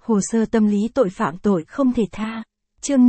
Hồ sơ tâm lý tội phạm tội không thể tha. Chương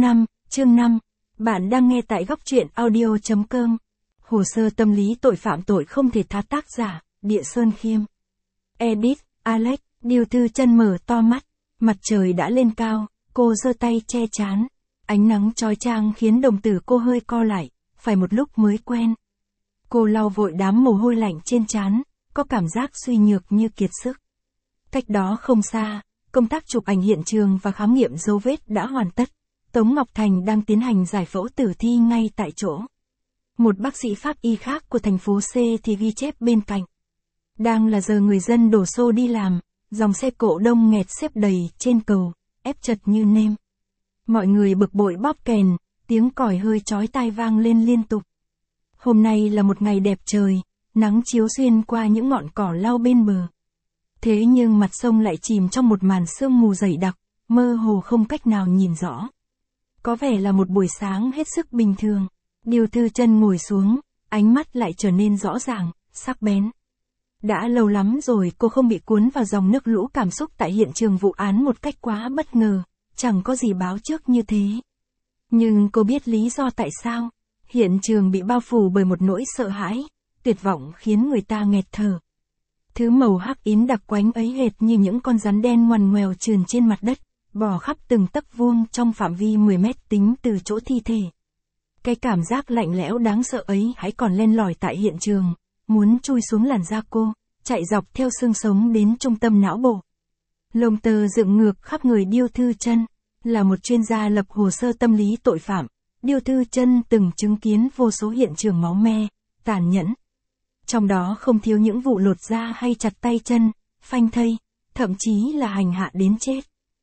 5. Bạn đang nghe tại góc truyện audio.com. Hồ sơ tâm lý tội phạm tội không thể tha, tác giả, Địa Sơn Khiêm. Edit, Alex. Điêu Thư Chân mở to mắt. Mặt trời đã lên cao, cô giơ tay che trán. Ánh nắng chói chang khiến đồng tử cô hơi co lại, phải một lúc mới quen. Cô lau vội đám mồ hôi lạnh trên trán, có cảm giác suy nhược như kiệt sức. Cách đó không xa, công tác chụp ảnh hiện trường và khám nghiệm dấu vết đã hoàn tất. Tống Ngọc Thành đang tiến hành giải phẫu tử thi ngay tại chỗ. Một bác sĩ pháp y khác của thành phố C thì ghi chép bên cạnh. Đang là giờ người dân đổ xô đi làm, dòng xe cộ đông nghẹt xếp đầy trên cầu, ép chật như nêm. Mọi người bực bội bóp kèn, tiếng còi hơi chói tai vang lên liên tục. Hôm nay là một ngày đẹp trời, nắng chiếu xuyên qua những ngọn cỏ lau bên bờ. Thế nhưng mặt sông lại chìm trong một màn sương mù dày đặc, mơ hồ không cách nào nhìn rõ. Có vẻ là một buổi sáng hết sức bình thường. Điêu Thư Chân ngồi xuống, ánh mắt lại trở nên rõ ràng, sắc bén. Đã lâu lắm rồi cô không bị cuốn vào dòng nước lũ cảm xúc tại hiện trường vụ án một cách quá bất ngờ, chẳng có gì báo trước như thế. Nhưng cô biết lý do tại sao. Hiện trường bị bao phủ bởi một nỗi sợ hãi, tuyệt vọng khiến người ta nghẹt thở. Thứ màu hắc yến đặc quánh ấy hệt như những con rắn đen ngoằn ngoèo trườn trên mặt đất, bò khắp từng tấc vuông trong phạm vi 10 mét tính từ chỗ thi thể. Cái cảm giác lạnh lẽo đáng sợ ấy hãy còn len lỏi tại hiện trường, muốn chui xuống làn da cô, chạy dọc theo xương sống đến trung tâm não bộ. Lông tơ dựng ngược khắp người Điêu Thư Chân. Là một chuyên gia lập hồ sơ tâm lý tội phạm, Điêu Thư Chân từng chứng kiến vô số hiện trường máu me, tàn nhẫn. Trong đó không thiếu những vụ lột da hay chặt tay chân, phanh thây, thậm chí là hành hạ đến chết.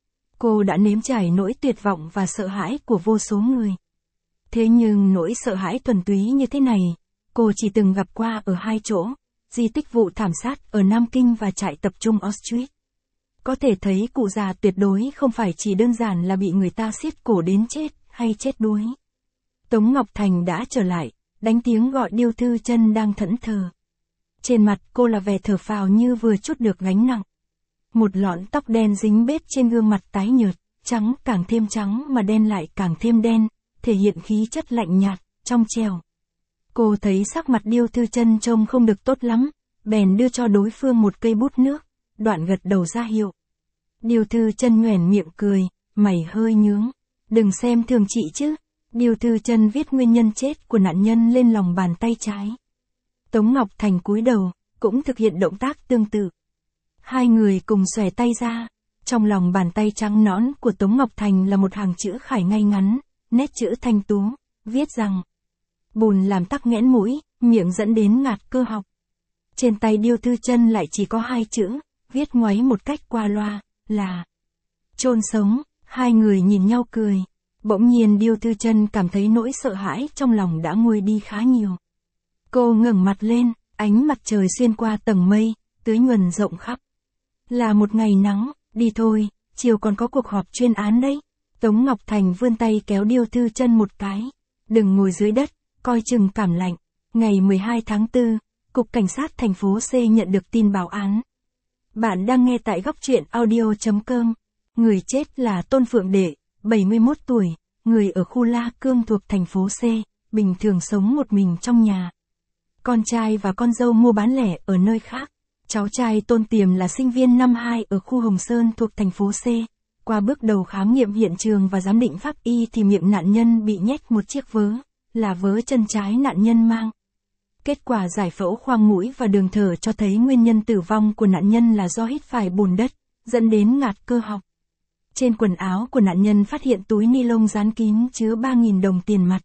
Cô đã nếm trải nỗi tuyệt vọng và sợ hãi của vô số người. Thế nhưng nỗi sợ hãi thuần túy như thế này, cô chỉ từng gặp qua ở hai chỗ, di tích vụ thảm sát ở Nam Kinh và trại tập trung Auschwitz. Có thể thấy cụ già tuyệt đối không phải chỉ đơn giản là bị người ta siết cổ đến chết hay chết đuối. Tống Ngọc Thành đã trở lại, đánh tiếng gọi Điêu Thư Chân đang thẫn thờ. Trên mặt cô là vẻ thở phào như vừa trút được gánh nặng. Một lọn tóc đen dính bết trên gương mặt tái nhợt, trắng càng thêm trắng mà đen lại càng thêm đen, thể hiện khí chất lạnh nhạt, trong trẻo. Cô thấy sắc mặt Điêu Thư Chân trông không được tốt lắm, bèn đưa cho đối phương một cây bút nước, đoạn gật đầu ra hiệu. Điêu Thư Chân nhoẻn miệng cười, mày hơi nhướng. Đừng xem thường chị chứ. Điêu Thư Chân viết nguyên nhân chết của nạn nhân lên lòng bàn tay trái. Tống Ngọc Thành cúi đầu, cũng thực hiện động tác tương tự. Hai người cùng xòe tay ra. Trong lòng bàn tay trắng nõn của Tống Ngọc Thành là một hàng chữ khải ngay ngắn, nét chữ thanh tú, viết rằng: bùn làm tắc nghẽn mũi, miệng dẫn đến ngạt cơ học. Trên tay Điêu Thư Chân lại chỉ có hai chữ, viết ngoáy một cách qua loa, là chôn sống. Hai người nhìn nhau cười. Bỗng nhiên Điêu Thư Chân cảm thấy nỗi sợ hãi trong lòng đã nguôi đi khá nhiều. Cô ngẩng mặt lên, ánh mặt trời xuyên qua tầng mây, tưới nhuần rộng khắp. Là một ngày nắng, đi thôi, chiều còn có cuộc họp chuyên án đấy. Tống Ngọc Thành vươn tay kéo Điêu Thư Chân một cái. Đừng ngồi dưới đất, coi chừng cảm lạnh. Ngày 12 tháng 4, Cục Cảnh sát thành phố C nhận được tin báo án. Bạn đang nghe tại góc truyện audio.com. Người chết là Tôn Phượng Đệ, 71 tuổi, người ở khu La Cương thuộc thành phố C, bình thường sống một mình trong nhà. Con trai và con dâu mua bán lẻ ở nơi khác. Cháu trai Tôn Tiềm là sinh viên năm 2 ở khu Hồng Sơn thuộc thành phố C. Qua bước đầu khám nghiệm hiện trường và giám định pháp y thì miệng nạn nhân bị nhét một chiếc vớ, là vớ chân trái nạn nhân mang. Kết quả giải phẫu khoang mũi và đường thở cho thấy nguyên nhân tử vong của nạn nhân là do hít phải bùn đất, dẫn đến ngạt cơ học. Trên quần áo của nạn nhân phát hiện túi ni lông dán kín chứa 3.000 đồng tiền mặt.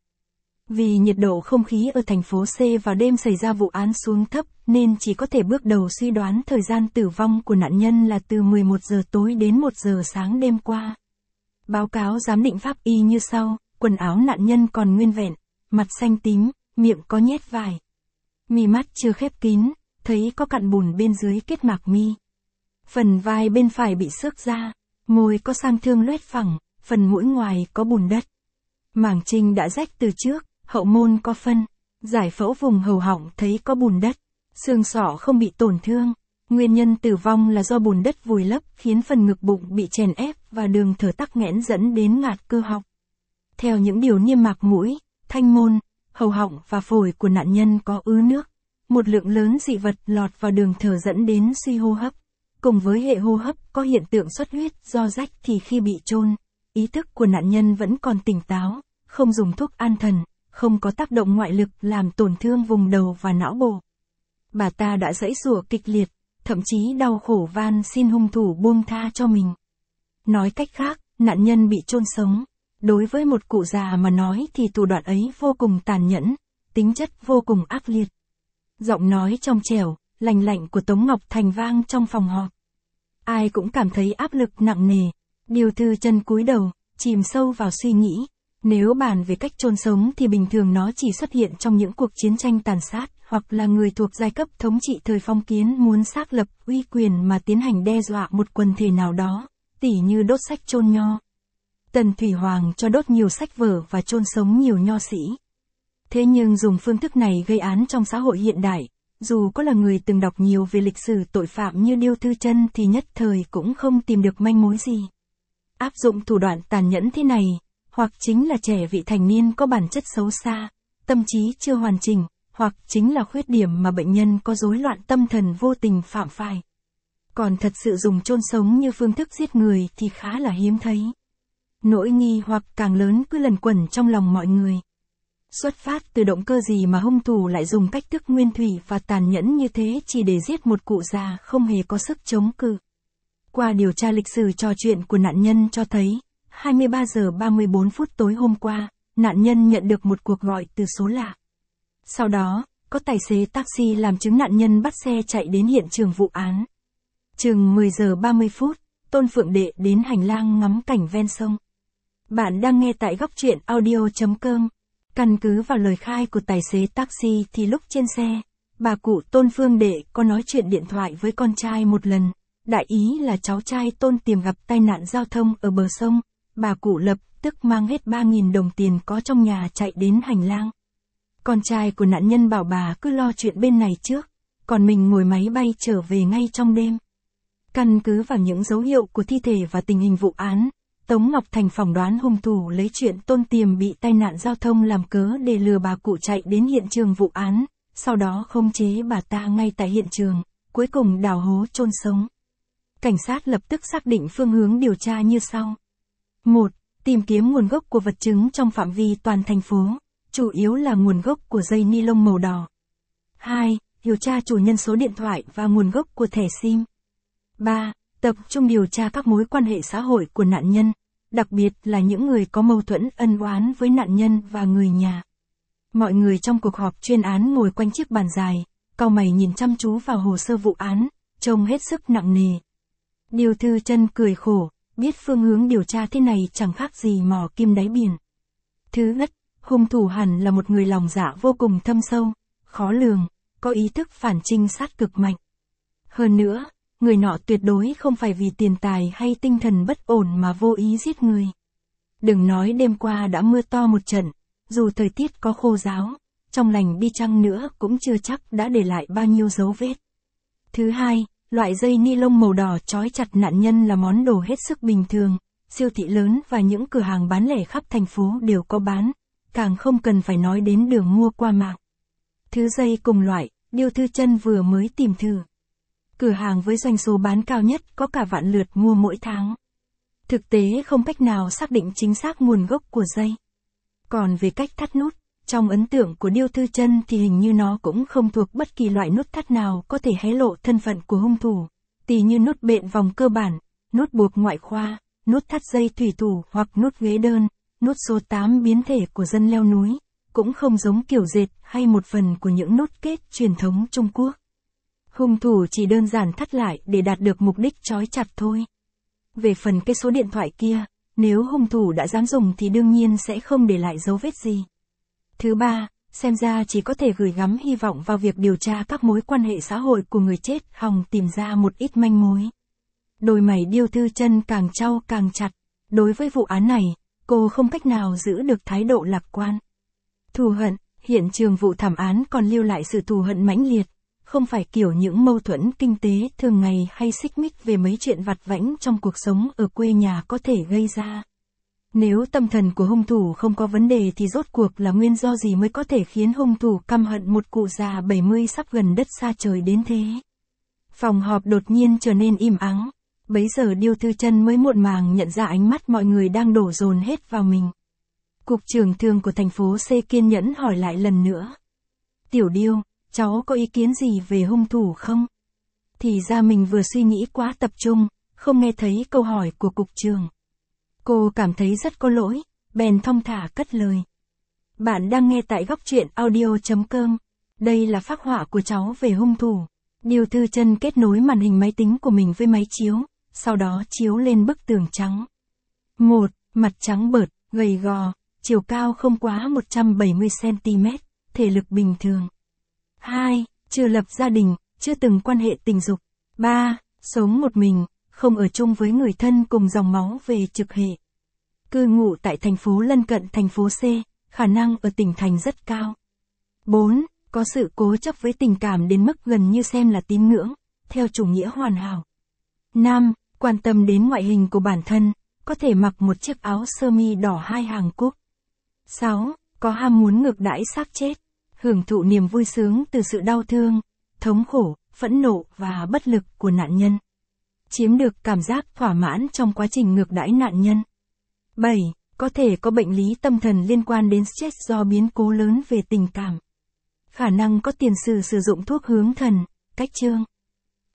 Vì nhiệt độ không khí ở thành phố C vào đêm xảy ra vụ án xuống thấp, nên chỉ có thể bước đầu suy đoán thời gian tử vong của nạn nhân là từ 11 giờ tối đến 1 giờ sáng đêm qua. Báo cáo giám định pháp y như sau: quần áo nạn nhân còn nguyên vẹn, mặt xanh tím, miệng có nhét vải. Mi mắt chưa khép kín, thấy có cặn bùn bên dưới kết mạc mi. Phần vai bên phải bị xước ra, môi có sang thương loét phẳng, phần mũi ngoài có bùn đất. Màng trinh đã rách từ trước, hậu môn có phân. Giải phẫu vùng hầu họng thấy có bùn đất. Xương sọ không bị tổn thương. Nguyên nhân tử vong là do bùn đất vùi lấp khiến phần ngực bụng bị chèn ép và đường thở tắc nghẽn dẫn đến ngạt cơ họng. Theo những điều niêm mạc mũi, thanh môn, hầu họng và phổi của nạn nhân có ứ nước. Một lượng lớn dị vật lọt vào đường thở dẫn đến suy hô hấp. Cùng với hệ hô hấp có hiện tượng xuất huyết do rách thì khi bị chôn, ý thức của nạn nhân vẫn còn tỉnh táo, không dùng thuốc an thần, không có tác động ngoại lực làm tổn thương vùng đầu và não bộ. Bà ta đã giãy giụa kịch liệt, thậm chí đau khổ van xin hung thủ buông tha cho mình. Nói cách khác, nạn nhân bị chôn sống. Đối với một cụ già mà nói thì thủ đoạn ấy vô cùng tàn nhẫn, tính chất vô cùng ác liệt. Giọng nói trong trẻo, lành lạnh của Tống Ngọc Thành vang trong phòng họp. Ai cũng cảm thấy áp lực nặng nề. Điêu Thư Chân cúi đầu, chìm sâu vào suy nghĩ. Nếu bàn về cách chôn sống thì bình thường nó chỉ xuất hiện trong những cuộc chiến tranh tàn sát, hoặc là người thuộc giai cấp thống trị thời phong kiến muốn xác lập uy quyền mà tiến hành đe dọa một quần thể nào đó, tỉ như đốt sách chôn nho. Tần Thủy Hoàng cho đốt nhiều sách vở và chôn sống nhiều nho sĩ. Thế nhưng dùng phương thức này gây án trong xã hội hiện đại, dù có là người từng đọc nhiều về lịch sử tội phạm như Điêu Thư Chân thì nhất thời cũng không tìm được manh mối gì. Áp dụng thủ đoạn tàn nhẫn thế này, hoặc chính là trẻ vị thành niên có bản chất xấu xa, tâm trí chưa hoàn chỉnh, hoặc chính là khuyết điểm mà bệnh nhân có rối loạn tâm thần vô tình phạm phải. Còn thật sự dùng chôn sống như phương thức giết người thì khá là hiếm thấy. Nỗi nghi hoặc càng lớn cứ lẩn quẩn trong lòng mọi người. Xuất phát từ động cơ gì mà hung thủ lại dùng cách thức nguyên thủy và tàn nhẫn như thế chỉ để giết một cụ già không hề có sức chống cự. Qua điều tra lịch sử trò chuyện của nạn nhân cho thấy, 23 giờ 34 phút tối hôm qua, nạn nhân nhận được một cuộc gọi từ số lạ. Sau đó, có tài xế taxi làm chứng nạn nhân bắt xe chạy đến hiện trường vụ án. Chừng 10 giờ 30 phút, Tôn Phượng Đệ đến hành lang ngắm cảnh ven sông. Bạn đang nghe tại góc truyện audio.com. Căn cứ vào lời khai của tài xế taxi thì lúc trên xe, bà cụ Tôn Phương Đệ có nói chuyện điện thoại với con trai một lần. Đại ý là cháu trai Tôn Tiềm gặp tai nạn giao thông ở bờ sông. Bà cụ lập tức mang hết 3.000 đồng tiền có trong nhà chạy đến hành lang. Con trai của nạn nhân bảo bà cứ lo chuyện bên này trước, còn mình ngồi máy bay trở về ngay trong đêm. Căn cứ vào những dấu hiệu của thi thể và tình hình vụ án, Tống Ngọc Thành phỏng đoán hung thủ lấy chuyện Tôn Tiềm bị tai nạn giao thông làm cớ để lừa bà cụ chạy đến hiện trường vụ án, sau đó khống chế bà ta ngay tại hiện trường, cuối cùng đào hố chôn sống. Cảnh sát lập tức xác định phương hướng điều tra như sau. 1. Tìm kiếm nguồn gốc của vật chứng trong phạm vi toàn thành phố, chủ yếu là nguồn gốc của dây ni lông màu đỏ. 2. Điều tra chủ nhân số điện thoại và nguồn gốc của thẻ SIM. 3. Tập trung điều tra các mối quan hệ xã hội của nạn nhân, đặc biệt là những người có mâu thuẫn ân oán với nạn nhân và người nhà. Mọi người trong cuộc họp chuyên án ngồi quanh chiếc bàn dài, cau mày nhìn chăm chú vào hồ sơ vụ án, trông hết sức nặng nề. Điêu Thư Chân cười khổ, biết phương hướng điều tra thế này chẳng khác gì mò kim đáy biển. Thứ nhất, hung thủ hẳn là một người lòng dạ vô cùng thâm sâu, khó lường, có ý thức phản trinh sát cực mạnh. Hơn nữa, người nọ tuyệt đối không phải vì tiền tài hay tinh thần bất ổn mà vô ý giết người. Đừng nói đêm qua đã mưa to một trận, dù thời tiết có khô ráo, trong lành đi chăng nữa cũng chưa chắc đã để lại bao nhiêu dấu vết. Thứ hai, loại dây ni lông màu đỏ trói chặt nạn nhân là món đồ hết sức bình thường, siêu thị lớn và những cửa hàng bán lẻ khắp thành phố đều có bán, càng không cần phải nói đến đường mua qua mạng. Thứ dây cùng loại, Điêu Thư Chân vừa mới tìm thử. Cửa hàng với doanh số bán cao nhất có cả vạn lượt mua mỗi tháng. Thực tế không cách nào xác định chính xác nguồn gốc của dây. Còn về cách thắt nút, trong ấn tượng của Điêu Thư Chân thì hình như nó cũng không thuộc bất kỳ loại nút thắt nào có thể hé lộ thân phận của hung thủ, tỉ như nút bện vòng cơ bản, nút buộc ngoại khoa, nút thắt dây thủy thủ hoặc nút ghế đơn, nút số 8 biến thể của dân leo núi, cũng không giống kiểu dệt hay một phần của những nút kết truyền thống Trung Quốc. Hung thủ chỉ đơn giản thắt lại để đạt được mục đích trói chặt thôi. Về phần cái số điện thoại kia, nếu hung thủ đã dám dùng thì đương nhiên sẽ không để lại dấu vết gì. Thứ ba, xem ra chỉ có thể gửi gắm hy vọng vào việc điều tra các mối quan hệ xã hội của người chết hòng tìm ra một ít manh mối. Đôi mày Điêu Thư Chân càng chau càng chặt. Đối với vụ án này, cô không cách nào giữ được thái độ lạc quan. Thù hận, hiện trường vụ thảm án còn lưu lại sự thù hận mãnh liệt. không phải kiểu những mâu thuẫn kinh tế thường ngày hay xích mích về mấy chuyện vặt vãnh trong cuộc sống ở quê nhà có thể gây ra. Nếu tâm thần của hung thủ không có vấn đề thì rốt cuộc là nguyên do gì mới có thể khiến hung thủ căm hận một cụ già 70 sắp gần đất xa trời đến thế? Phòng họp đột nhiên trở nên im ắng. Bấy giờ Điêu Thư Chân mới muộn màng nhận ra ánh mắt mọi người đang đổ dồn hết vào mình. Cục trưởng thường của thành phố C kiên nhẫn hỏi lại lần nữa. Tiểu Điêu, cháu có ý kiến gì về hung thủ không? Thì ra mình vừa suy nghĩ quá tập trung, không nghe thấy câu hỏi của cục trưởng. Cô cảm thấy rất có lỗi, bèn thong thả cất lời. Bạn đang nghe tại góc truyện audio.com. Đây là phác họa của cháu về hung thủ. Điêu Thư Chân kết nối màn hình máy tính của mình với máy chiếu, sau đó chiếu lên bức tường trắng. 1. Mặt trắng bợt, gầy gò, chiều cao không quá 170cm, thể lực bình thường. 2. Chưa lập gia đình, chưa từng quan hệ tình dục. 3. Sống một mình, không ở chung với người thân cùng dòng máu về trực hệ. Cư ngụ tại thành phố lân cận thành phố C, khả năng ở tỉnh thành rất cao. 4. Có sự cố chấp với tình cảm đến mức gần như xem là tín ngưỡng, theo chủ nghĩa hoàn hảo. 5. Quan tâm đến ngoại hình của bản thân, có thể mặc một chiếc áo sơ mi đỏ 2 hàng cúc. 6. Có ham muốn ngược đãi xác chết, hưởng thụ niềm vui sướng từ sự đau thương, thống khổ, phẫn nộ và bất lực của nạn nhân. Chiếm được cảm giác thỏa mãn trong quá trình ngược đãi nạn nhân. 7. Có thể có bệnh lý tâm thần liên quan đến stress do biến cố lớn về tình cảm. Khả năng có tiền sử sử dụng thuốc hướng thần, cách chương.